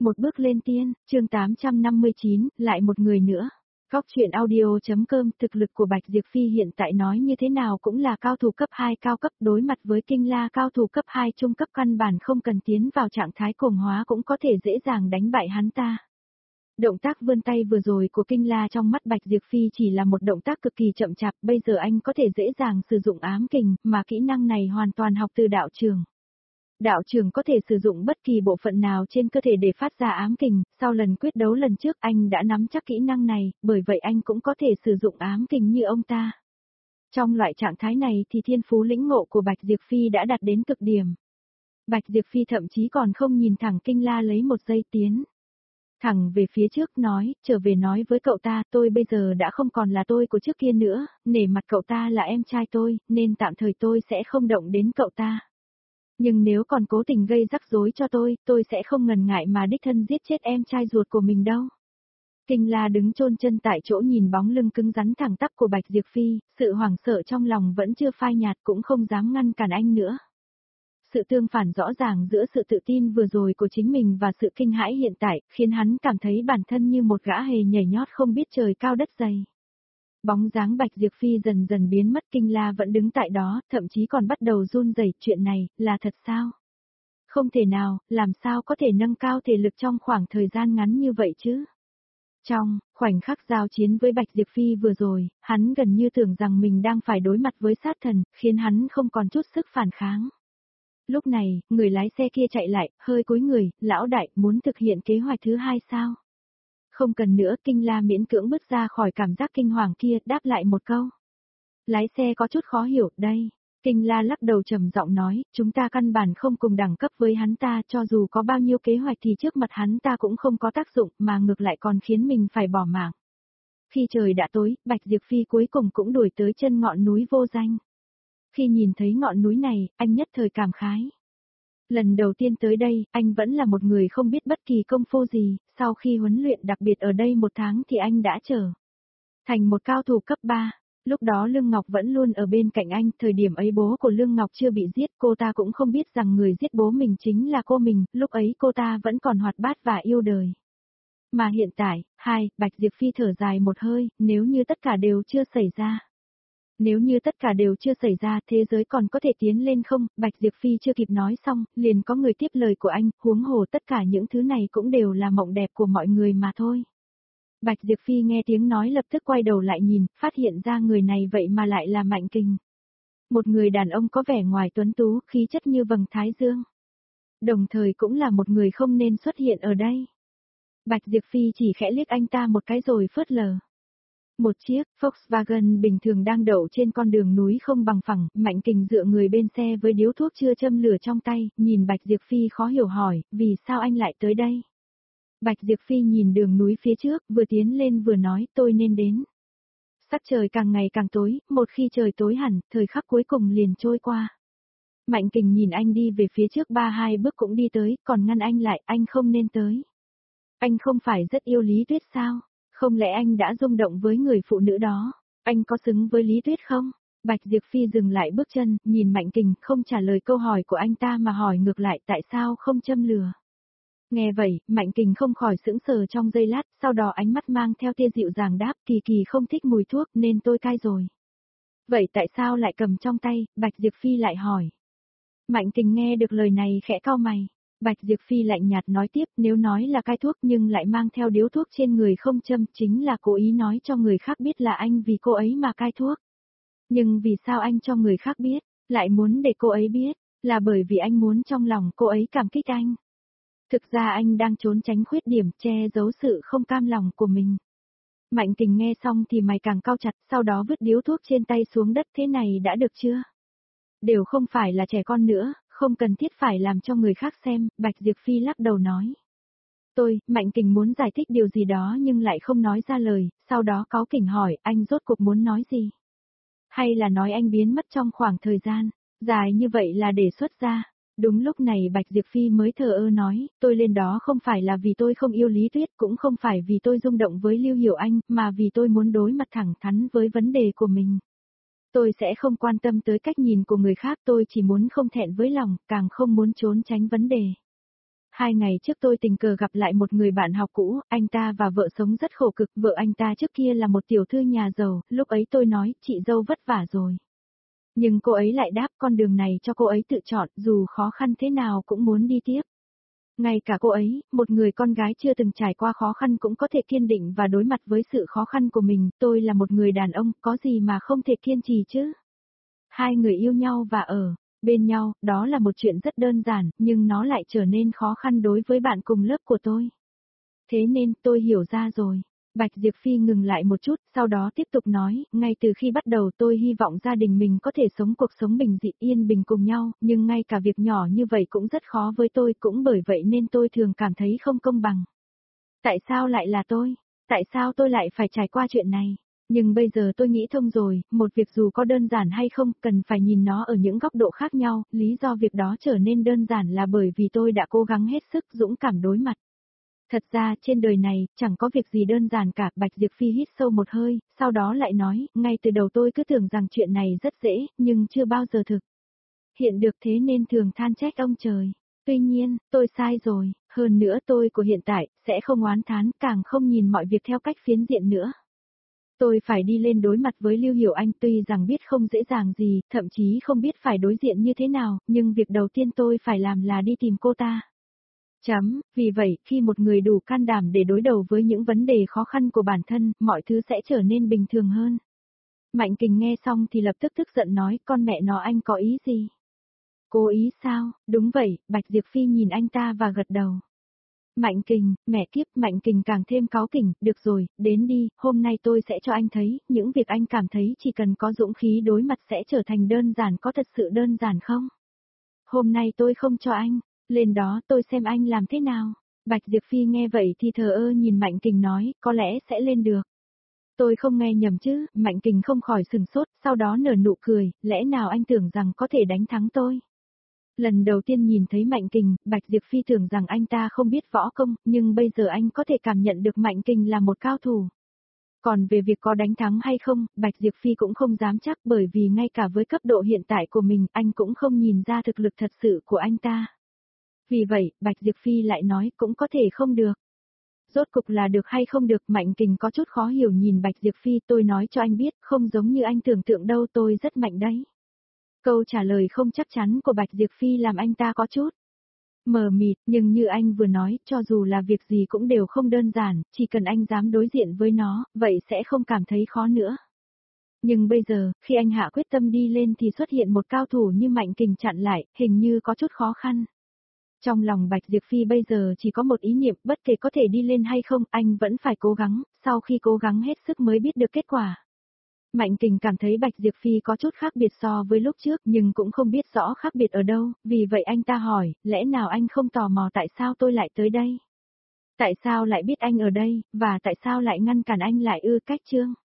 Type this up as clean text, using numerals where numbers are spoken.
Một bước lên tiên, chương 859, lại một người nữa. Góc truyện audio.com. Thực lực của Bạch Diệp Phi hiện tại nói như thế nào cũng là cao thủ cấp 2 cao cấp, đối mặt với Kinh La cao thủ cấp 2 trung cấp, căn bản không cần tiến vào trạng thái cuồng hóa cũng có thể dễ dàng đánh bại hắn ta. Động tác vươn tay vừa rồi của Kinh La trong mắt Bạch Diệp Phi chỉ là một động tác cực kỳ chậm chạp, bây giờ anh có thể dễ dàng sử dụng ám kình, mà kỹ năng này hoàn toàn học từ đạo trường. Đạo trường có thể sử dụng bất kỳ bộ phận nào trên cơ thể để phát ra ám kình, sau lần quyết đấu lần trước anh đã nắm chắc kỹ năng này, bởi vậy anh cũng có thể sử dụng ám kình như ông ta. Trong loại trạng thái này thì thiên phú lĩnh ngộ của Bạch Diệp Phi đã đạt đến cực điểm. Bạch Diệp Phi thậm chí còn không nhìn thẳng Kinh La lấy một giây tiến thẳng về phía trước nói, trở về nói với cậu ta, tôi bây giờ đã không còn là tôi của trước kia nữa, nể mặt cậu ta là em trai tôi, nên tạm thời tôi sẽ không động đến cậu ta. Nhưng nếu còn cố tình gây rắc rối cho tôi sẽ không ngần ngại mà đích thân giết chết em trai ruột của mình đâu. Kinh La đứng chôn chân tại chỗ nhìn bóng lưng cứng rắn thẳng tắp của Bạch Diệp Phi, sự hoảng sợ trong lòng vẫn chưa phai nhạt, cũng không dám ngăn cản anh nữa. Sự tương phản rõ ràng giữa sự tự tin vừa rồi của chính mình và sự kinh hãi hiện tại, khiến hắn cảm thấy bản thân như một gã hề nhảy nhót không biết trời cao đất dày. Bóng dáng Bạch Diệp Phi dần dần biến mất, Kinh La vẫn đứng tại đó, thậm chí còn bắt đầu run rẩy, chuyện này, là thật sao? Không thể nào, làm sao có thể nâng cao thể lực trong khoảng thời gian ngắn như vậy chứ? Trong khoảnh khắc giao chiến với Bạch Diệp Phi vừa rồi, hắn gần như tưởng rằng mình đang phải đối mặt với sát thần, khiến hắn không còn chút sức phản kháng. Lúc này, người lái xe kia chạy lại, hơi cúi người, lão đại, muốn thực hiện kế hoạch thứ hai sao? Không cần nữa, Kinh La miễn cưỡng bước ra khỏi cảm giác kinh hoàng kia, đáp lại một câu. Lái xe có chút khó hiểu, đây. Kinh La lắc đầu trầm giọng nói, chúng ta căn bản không cùng đẳng cấp với hắn ta, cho dù có bao nhiêu kế hoạch thì trước mặt hắn ta cũng không có tác dụng, mà ngược lại còn khiến mình phải bỏ mạng. Khi trời đã tối, Bạch Diệp Phi cuối cùng cũng đuổi tới chân ngọn núi vô danh. Khi nhìn thấy ngọn núi này, anh nhất thời cảm khái. Lần đầu tiên tới đây, anh vẫn là một người không biết bất kỳ công phu gì, sau khi huấn luyện đặc biệt ở đây 1 tháng thì anh đã trở thành một cao thủ cấp 3. Lúc đó Lương Ngọc vẫn luôn ở bên cạnh anh, thời điểm ấy bố của Lương Ngọc chưa bị giết, cô ta cũng không biết rằng người giết bố mình chính là cô mình, lúc ấy cô ta vẫn còn hoạt bát và yêu đời. Mà hiện tại, Bạch Diệp Phi thở dài một hơi, nếu như tất cả đều chưa xảy ra. Nếu như tất cả đều chưa xảy ra, thế giới còn có thể tiến lên không? Bạch Diệp Phi chưa kịp nói xong, liền có người tiếp lời của anh, huống hồ tất cả những thứ này cũng đều là mộng đẹp của mọi người mà thôi. Bạch Diệp Phi nghe tiếng nói lập tức quay đầu lại nhìn, phát hiện ra người này vậy mà lại là Mạnh Kình. Một người đàn ông có vẻ ngoài tuấn tú, khí chất như vầng thái dương. Đồng thời cũng là một người không nên xuất hiện ở đây. Bạch Diệp Phi chỉ khẽ liếc anh ta một cái rồi phớt lờ. Một chiếc Volkswagen bình thường đang đậu trên con đường núi không bằng phẳng, Mạnh Kình dựa người bên xe với điếu thuốc chưa châm lửa trong tay, nhìn Bạch Diệp Phi khó hiểu hỏi, vì sao anh lại tới đây? Bạch Diệp Phi nhìn đường núi phía trước, vừa tiến lên vừa nói, tôi nên đến. Sắc trời càng ngày càng tối, một khi trời tối hẳn, thời khắc cuối cùng liền trôi qua. Mạnh Kình nhìn anh đi về phía trước 3-2 bước cũng đi tới, còn ngăn anh lại, anh không nên tới. Anh không phải rất yêu Lý Tuyết sao? Không lẽ anh đã rung động với người phụ nữ đó? Anh có xứng với Lý Tuyết không? Bạch Diệp Phi dừng lại bước chân, nhìn Mạnh Kình, không trả lời câu hỏi của anh ta mà hỏi ngược lại tại sao không châm lửa. Nghe vậy, Mạnh Kình không khỏi sững sờ trong giây lát, sau đó ánh mắt mang theo tia dịu dàng đáp, Kỳ không thích mùi thuốc nên tôi cai rồi. Vậy tại sao lại cầm trong tay? Bạch Diệp Phi lại hỏi. Mạnh Kình nghe được lời này khẽ cau mày. Bạch Diệp Phi lạnh nhạt nói tiếp, nếu nói là cai thuốc nhưng lại mang theo điếu thuốc trên người không châm, chính là cố ý nói cho người khác biết là anh vì cô ấy mà cai thuốc. Nhưng vì sao anh cho người khác biết, lại muốn để cô ấy biết, là bởi vì anh muốn trong lòng cô ấy cảm kích anh. Thực ra anh đang trốn tránh khuyết điểm, che giấu sự không cam lòng của mình. Mạnh Kình nghe xong thì mày càng cau chặt, sau đó vứt điếu thuốc trên tay xuống đất, thế này đã được chưa? Đều không phải là trẻ con nữa, không cần thiết phải làm cho người khác xem, Bạch Diệp Phi lắc đầu nói. Mạnh Kình muốn giải thích điều gì đó nhưng lại không nói ra lời, sau đó cáu kỉnh hỏi, anh rốt cuộc muốn nói gì? Hay là nói anh biến mất trong khoảng thời gian dài như vậy là để xuất ra? Đúng lúc này Bạch Diệp Phi mới thờ ơ nói, tôi lên đó không phải là vì tôi không yêu Lý Tuyết, cũng không phải vì tôi rung động với Lưu Hiểu Anh, mà vì tôi muốn đối mặt thẳng thắn với vấn đề của mình. Tôi sẽ không quan tâm tới cách nhìn của người khác, tôi chỉ muốn không thẹn với lòng, càng không muốn trốn tránh vấn đề. 2 ngày trước tôi tình cờ gặp lại một người bạn học cũ, anh ta và vợ sống rất khổ cực, vợ anh ta trước kia là một tiểu thư nhà giàu, lúc ấy tôi nói, chị dâu vất vả rồi. Nhưng cô ấy lại đáp con đường này cho cô ấy tự chọn, dù khó khăn thế nào cũng muốn đi tiếp. Ngay cả cô ấy, một người con gái chưa từng trải qua khó khăn cũng có thể kiên định và đối mặt với sự khó khăn của mình, tôi là một người đàn ông, có gì mà không thể kiên trì chứ? Hai người yêu nhau và ở bên nhau, đó là một chuyện rất đơn giản, nhưng nó lại trở nên khó khăn đối với bạn cùng lớp của tôi. Thế nên, tôi hiểu ra rồi. Bạch Diệp Phi ngừng lại một chút, sau đó tiếp tục nói, ngay từ khi bắt đầu tôi hy vọng gia đình mình có thể sống cuộc sống bình dị yên bình cùng nhau, nhưng ngay cả việc nhỏ như vậy cũng rất khó với tôi, cũng bởi vậy nên tôi thường cảm thấy không công bằng. Tại sao lại là tôi? Tại sao tôi lại phải trải qua chuyện này? Nhưng bây giờ tôi nghĩ thông rồi, một việc dù có đơn giản hay không, cần phải nhìn nó ở những góc độ khác nhau, lý do việc đó trở nên đơn giản là bởi vì tôi đã cố gắng hết sức dũng cảm đối mặt. Thật ra, trên đời này, chẳng có việc gì đơn giản cả, Bạch Diệp Phi hít sâu một hơi, sau đó lại nói, ngay từ đầu tôi cứ tưởng rằng chuyện này rất dễ, nhưng chưa bao giờ thực hiện được thế nên thường than trách ông trời. Tuy nhiên, tôi sai rồi, hơn nữa tôi của hiện tại, sẽ không oán thán, càng không nhìn mọi việc theo cách phiến diện nữa. Tôi phải đi lên đối mặt với Lưu Hiểu Anh tuy rằng biết không dễ dàng gì, thậm chí không biết phải đối diện như thế nào, nhưng việc đầu tiên tôi phải làm là đi tìm cô ta. Vì vậy, khi một người đủ can đảm để đối đầu với những vấn đề khó khăn của bản thân, mọi thứ sẽ trở nên bình thường hơn. Mạnh Kình nghe xong thì lập tức tức giận nói, con mẹ nó anh có ý gì? Cố ý sao? Đúng vậy, Bạch Diệp Phi nhìn anh ta và gật đầu. Mạnh Kình, mẹ kiếp, Mạnh Kình càng thêm cáu kỉnh, được rồi, đến đi, hôm nay tôi sẽ cho anh thấy, những việc anh cảm thấy chỉ cần có dũng khí đối mặt sẽ trở thành đơn giản, có thật sự đơn giản không? Hôm nay tôi không cho anh, lên đó tôi xem anh làm thế nào. Bạch Diệp Phi nghe vậy thì thờ ơ nhìn Mạnh Kình nói, có lẽ sẽ lên được. Tôi không nghe nhầm chứ, Mạnh Kình không khỏi sừng sốt, sau đó nở nụ cười, lẽ nào anh tưởng rằng có thể đánh thắng tôi? Lần đầu tiên nhìn thấy Mạnh Kình, Bạch Diệp Phi tưởng rằng anh ta không biết võ công, nhưng bây giờ anh có thể cảm nhận được Mạnh Kình là một cao thủ. Còn về việc có đánh thắng hay không, Bạch Diệp Phi cũng không dám chắc bởi vì ngay cả với cấp độ hiện tại của mình, anh cũng không nhìn ra thực lực thật sự của anh ta. Vì vậy, Bạch Diệp Phi lại nói cũng có thể không được. Rốt cục là được hay không được, Mạnh Kình có chút khó hiểu nhìn Bạch Diệp Phi, tôi nói cho anh biết, không giống như anh tưởng tượng đâu, tôi rất mạnh đấy. Câu trả lời không chắc chắn của Bạch Diệp Phi làm anh ta có chút mờ mịt, nhưng như anh vừa nói, cho dù là việc gì cũng đều không đơn giản, chỉ cần anh dám đối diện với nó, vậy sẽ không cảm thấy khó nữa. Nhưng bây giờ, khi anh hạ quyết tâm đi lên thì xuất hiện một cao thủ như Mạnh Kình chặn lại, hình như có chút khó khăn. Trong lòng Bạch Diệp Phi bây giờ chỉ có một ý niệm, bất kể có thể đi lên hay không, anh vẫn phải cố gắng, sau khi cố gắng hết sức mới biết được kết quả. Mạnh Kình cảm thấy Bạch Diệp Phi có chút khác biệt so với lúc trước, nhưng cũng không biết rõ khác biệt ở đâu, vì vậy anh ta hỏi, lẽ nào anh không tò mò tại sao tôi lại tới đây? Tại sao lại biết anh ở đây, và tại sao lại ngăn cản anh lại cách Trương?